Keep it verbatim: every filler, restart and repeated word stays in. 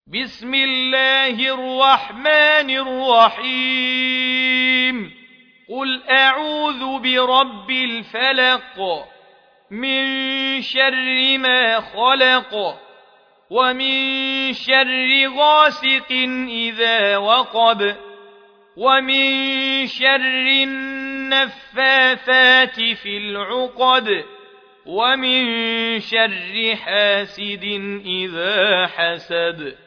بسم الله الرحمن الرحيم قل أعوذ برب الفلق من شر ما خلق ومن شر غاسق إذا وقب ومن شر النفاثات في العقد ومن شر حاسد إذا حسد